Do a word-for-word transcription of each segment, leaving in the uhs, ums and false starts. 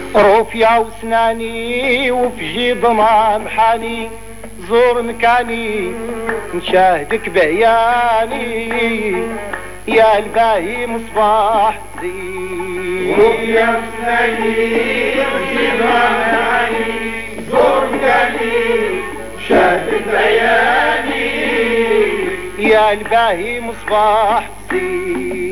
روفيا وسناني وفي جيب محاني زور مكاني نشاهدك بعياني يا الباهي مصباح زين. روفيا وسناني وفي جيب محاني زور مكاني نشاهدك بعياني يا الباهي مصباح زين.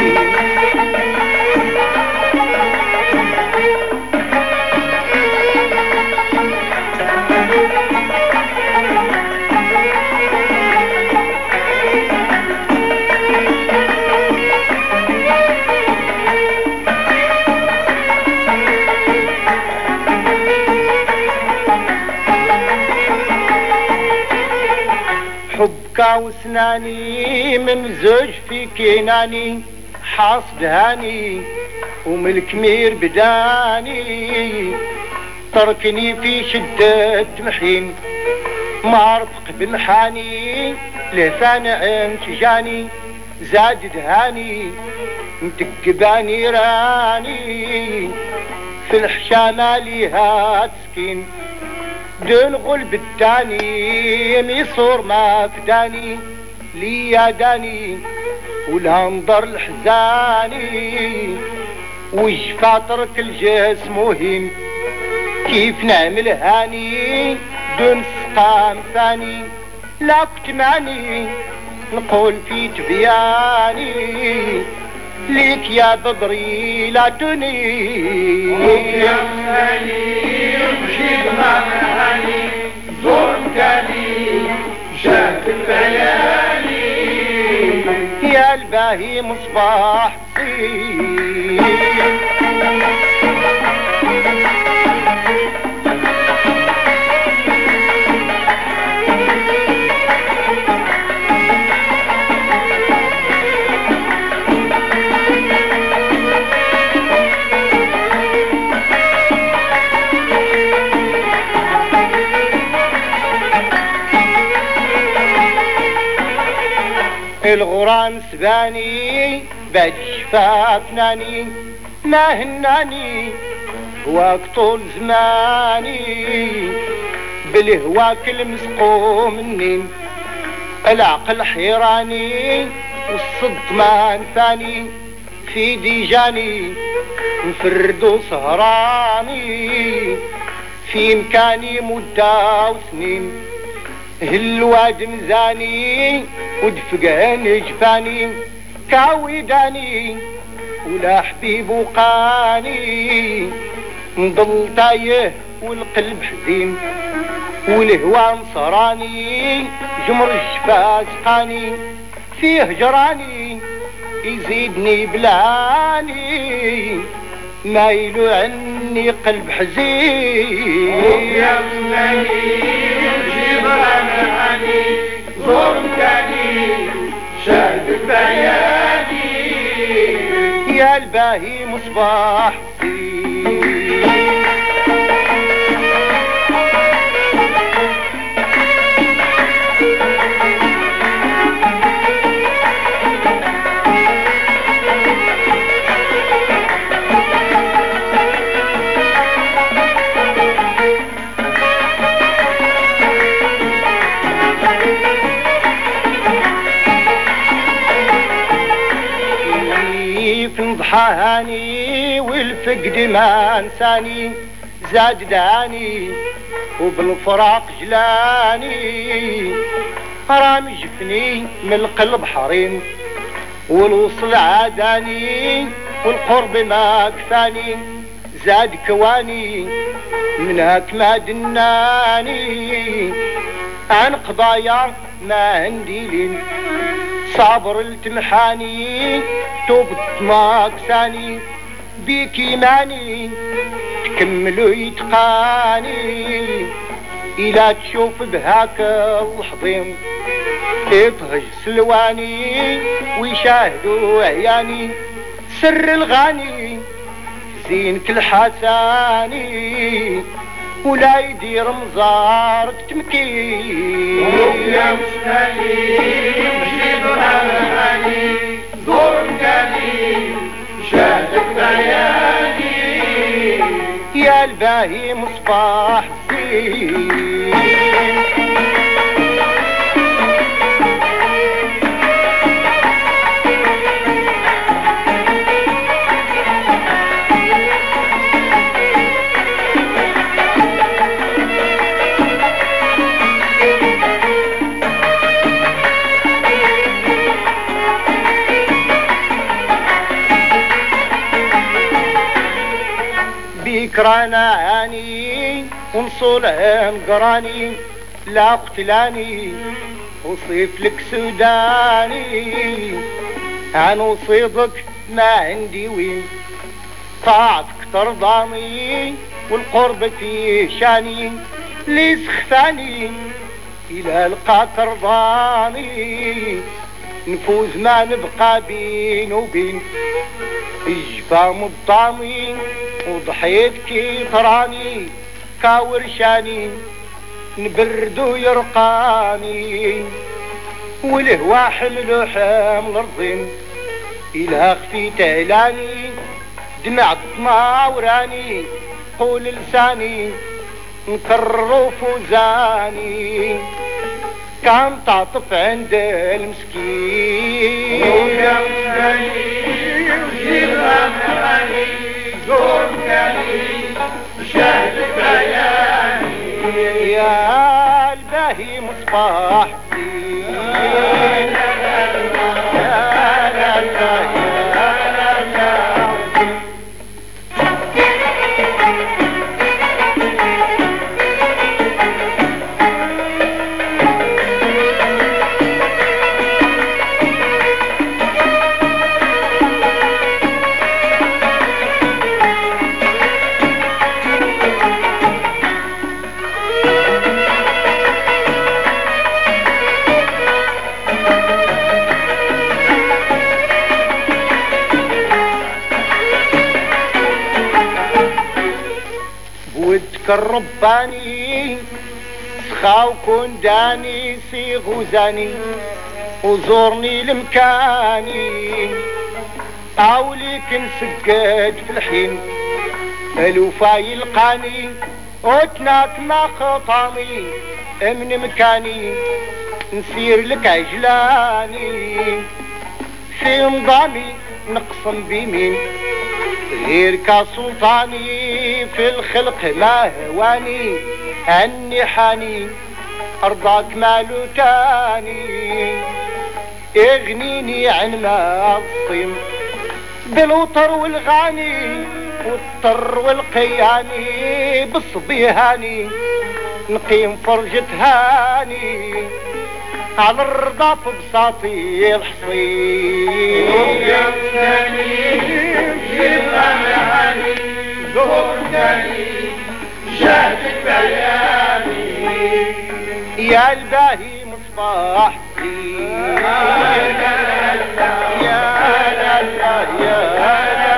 حبك وسناني من زوج في كيناني حاصد هاني ومالكمير بداني تركني في شدة محين ما رفق بمحاني لثاني انتجاني زاد دهاني متقباني راني في الحشامة ليها تسكين دون غلب الداني ميصور ما فداني ليا داني ولا نظر الحزاني وجفا ترك الجسم مهم كيف نعمل هاني دون سقام ثاني لا كنت معني نقول في تبياني ليك يا بدري لا تني. يا مساني وجيب مهاني زور مكاني شاهد بياني يا الباهي مصباح زين. الغرام سباني بعد شفافناني ما هناني هواك طول زماني بالهواك المسقوم مني العقل حيراني والصدق ما نفاني في ديجاني مفرد وسهراني في مكاني مدة وسنين هالواد مزاني ودفقان جفاني كعوداني ولا حبيب وقاني نضل تايه والقلب حزين والهوى نصراني جمر الشفا سقاني فيه جراني يزيدني بلاني مايلو عني قلب حزين. يا مساني وجيب مهاني زور مكاني شاهد بياني يا الباهي مصباح زين. نضحى هاني والفقد ما انساني زاد داني وبالفراق جلاني رام جفني من القلب حريم والوصل عاداني والقرب ما كفاني زاد كواني من هاك ما دناني عن قضايا ما عندي لين صابر التمحاني توبت ما كساني بيك ايماني تكملو يتقاني إلا تشوف بهاك الحضيم يطهج سلواني ويشاهدوا عياني سر الغاني زينك الحساني ولا يدير مزارك تمكين. يا مستني مجيب الهاني زور مكاني شاهدك بعياني يا الباهي مصباح الدين بكرانا عاني ونصولهم قراني لا قتلاني وصيف لك سوداني عن وصيدك ما عندي وين طاعتك ترضاني والقرب فيه شاني لي سخفاني إلى لقاك رضاني نفوز ما نبقى بين وبين الجفا مبطامي وضحيت كي طراني كاورشاني نبردو يرقاني والهوا حملو حامل الرضين إلا خفيت علاني دمع الطمع وراني قول لساني نكررو فوزاني كان تعطف عند المسكين ويا مسكين وجيبها مغاني زور كاني شاهد بياني يا الباهي مصباح الدين يا لا لا ودك الرباني سخاو كون داني سيغ وزاني وزورني لمكاني عاوليك نسجد في الحين الوفا يلقاني وتناك ما خطامي من مكاني نسير لك عجلاني في نظامي نقسم بيمين غير كسلطاني في الخلق ما هواني عني حاني ارضاك مالو تاني اغنيني عن ما الصيم بالوطر والغاني والطر والقياني بالصبيهاني نقيم فرجة هاني على الرضا في بساطي الحصين ويا مسكين وجيبها مغاني زور كاني شاهد بياني يا الباهي مصباح الدين يا لا يا لا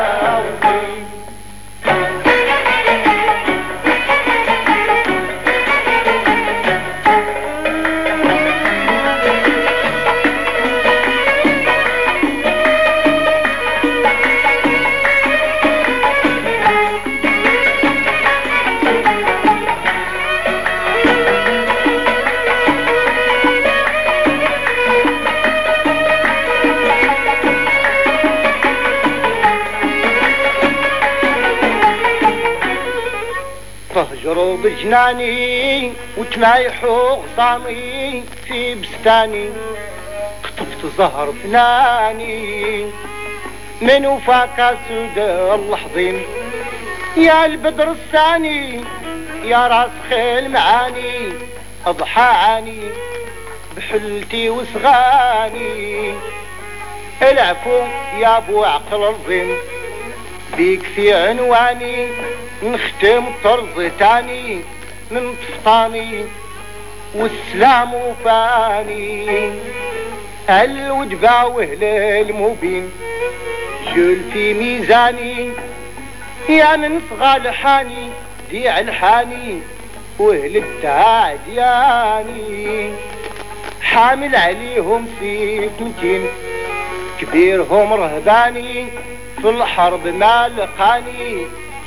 تهجروا بجناني وتمايحوا غصاني في بستاني قطفت زهر فناني من وفاك سود اللحظين يا البدر الثاني يا راس خيل معاني اضحى عاني بحلتي وصغاني العفو يا ابو عقل الظن بيك في عنواني نختم طرز تاني من طفطاني والسلام وفاني الود باوهل المبين جل في ميزاني يا من صغى لحاني ديع الحاني واهل التعدياني حامل عليهم سيكنتين كبيرهم رهباني في الحرب ما لقاني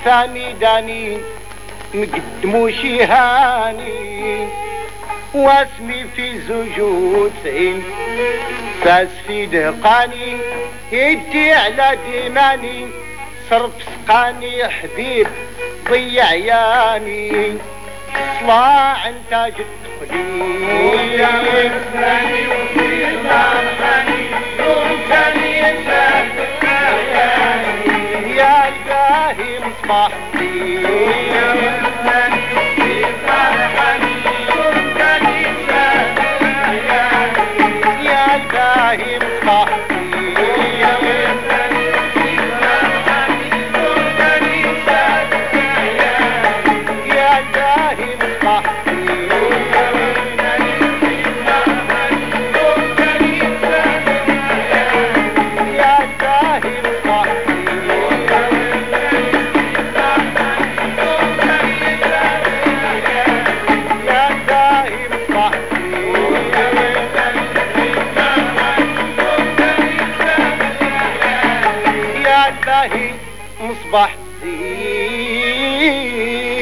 ثاني داني مقدمو شي هاني واسمي في زوجو تسعين ساس في دهقاني يدي على ديماني صرف سقاني حبيب ضيع عياني صلاع انت جد قليل يا مساني وفي طرحاني يوم ثاني شافت عياني يا الباهي مصباح يا مساني وفي طرحاني يوم ثاني شافت عياني يا الباهي مصباح يا مساني وفي طرحاني يوم ثاني شافت عياني يا الباهي مصباح يا الباهي مصباح يا الباهي مصباح يا الباهي مصباح زين